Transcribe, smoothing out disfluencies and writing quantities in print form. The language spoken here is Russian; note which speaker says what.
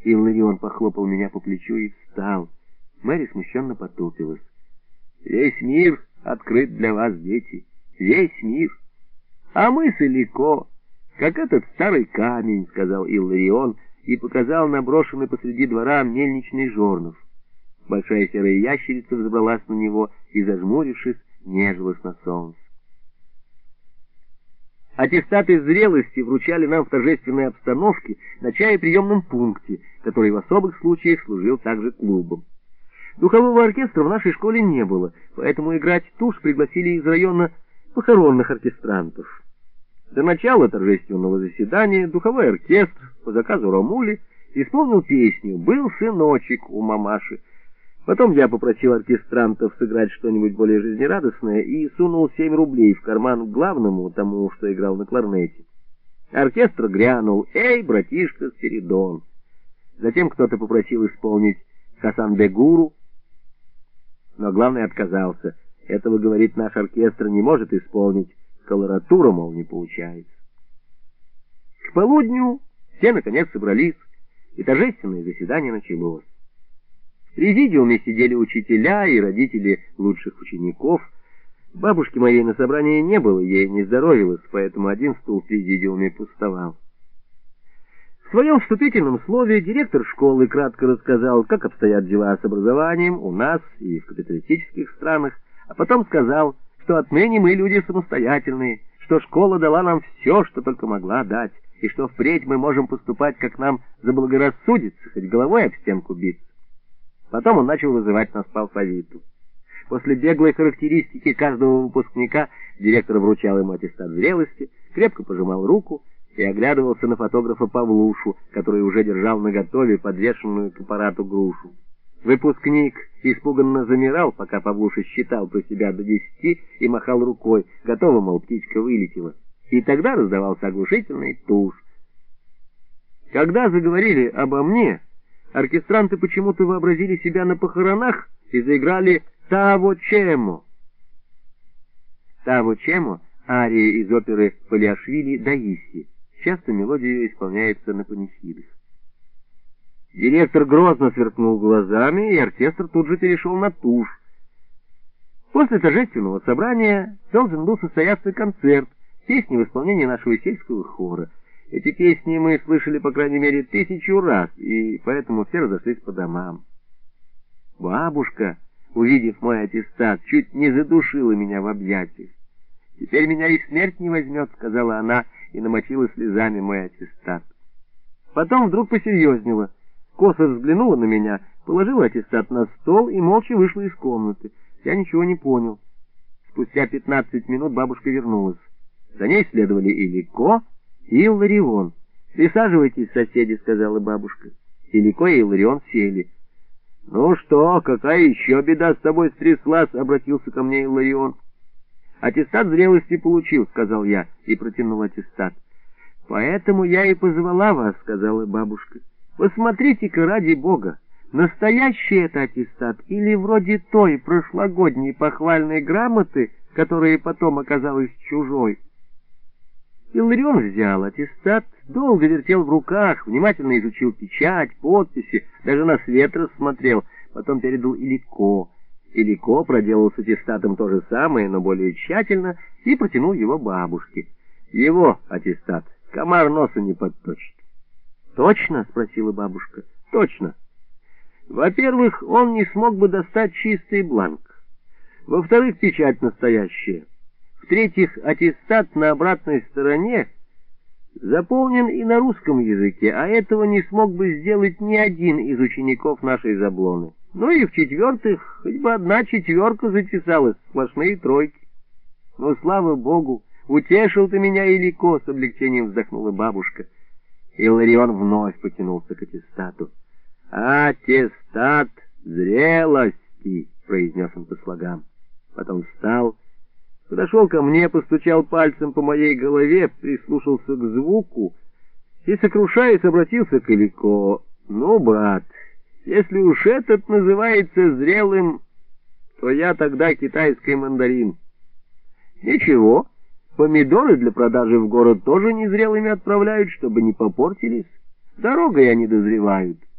Speaker 1: Илларион похлопал меня по плечу и встал. Мэри смущенно потупилась. «Весь мир открыт для вас, дети, весь мир. А мы далеко, как этот старый камень», — сказал Илларион и показал на брошенный посреди двора мельничный жорнов. Большая серая ящерица взобралась на него и, зажмурившись, нежилась на солнце. Аттестаты зрелости вручали нам в торжественной обстановке на чаеприемном пункте, который в особых случаях служил также клубом. Духового оркестра в нашей школе не было, поэтому играть тушь пригласили из района похоронных оркестрантов. До начала торжественного заседания духовой оркестр по заказу Ромули исполнил песню «Был сыночек у мамаши». Потом я попросил оркестрантов сыграть что-нибудь более жизнерадостное и сунул 7 рублей в карман к главному, тому, что играл на кларнете. Оркестр грянул «Эй, братишка, Спиридон!». Затем кто-то попросил исполнить «Хасан-бегуру», но главный отказался. Этого, говорит, наш оркестр не может исполнить, колоратура, мол, не получается. К полудню все, наконец, собрались, и торжественное заседание началось. В президиуме сидели учителя и родители лучших учеников. Бабушки моей на собрании не было, ей не здоровилось, поэтому один стул в президиуме пустовал. В своем вступительном слове директор школы кратко рассказал, как обстоят дела с образованием у нас и в капиталистических странах, а потом сказал, что отныне мы люди самостоятельные, что школа дала нам все, что только могла дать, и что впредь мы можем поступать, как нам заблагорассудится, хоть головой об стенку биться. Потом он начал вызывать нас по алфавиту. После беглой характеристики каждого выпускника директор вручал ему аттестат зрелости, крепко пожимал руку и оглядывался на фотографа Павлушу, который уже держал наготове подвешенную к аппарату грушу. Выпускник испуганно замирал, пока Павлуша считал про себя до 10 и махал рукой, готово, мол, птичка вылетела. И тогда раздавался оглушительный туш. Когда заговорили обо мне, оркестранты почему-то вообразили себя на похоронах и заиграли «Таво Чемо». «Таво Чемо» — ария из оперы Палиашвили «Даиси». Часто мелодия ее исполняется на панихидах. Директор грозно сверкнул глазами, и оркестр тут же перешел на тушь. После торжественного собрания должен был состояться концерт, песни в исполнении нашего сельского хора. Эти песни мы слышали, по крайней мере, 1000 раз, и поэтому все разошлись по домам. Бабушка, увидев мой аттестат, чуть не задушила меня в объятиях. «Теперь меня и смерть не возьмет», — сказала она, и намочила слезами мой аттестат. Потом вдруг посерьезнела, косо взглянула на меня, положила аттестат на стол и молча вышла из комнаты. Я ничего не понял. Спустя 15 минут бабушка вернулась. За ней следовали Илико и Илларион. «Присаживайтесь, соседи», — сказала бабушка. Илико и Илларион сели. «Ну что, какая еще беда с тобой стряслась?» — обратился ко мне Илларион. «Аттестат зрелости получил», — сказал я и протянул аттестат. «Поэтому я и позвала вас», — сказала бабушка. «Посмотрите-ка, ради бога, настоящий это аттестат или вроде той прошлогодней похвальной грамоты, которая потом оказалась чужой?» Илларион взял аттестат, долго вертел в руках, внимательно изучил печать, подписи, даже на свет рассмотрел, потом передал Илико. Илико проделал с аттестатом то же самое, но более тщательно, и протянул его бабушке. «Его аттестат комар носа не подточит». «Точно?» — спросила бабушка. «Точно. Во-первых, он не смог бы достать чистый бланк. Во-вторых, печать настоящая. В-третьих, аттестат на обратной стороне заполнен и на русском языке, а этого не смог бы сделать ни один из учеников нашей Заблоны. Ну и в-четвертых, хоть бы 1/4 затесалась, сплошные тройки. Ну, слава богу, утешил ты меня, Илико», — с облегчением вздохнула бабушка. Илларион вновь потянулся к аттестату. «Аттестат зрелости», — произнес он по слогам. Потом встал, подошел ко мне, постучал пальцем по моей голове, прислушался к звуку и, сокрушаясь, обратился к Илико. «Ну, брат, если уж этот называется зрелым, то я тогда китайский мандарин». «Ничего, помидоры для продажи в город тоже незрелыми отправляют, чтобы не попортились. Дорогой они дозревают».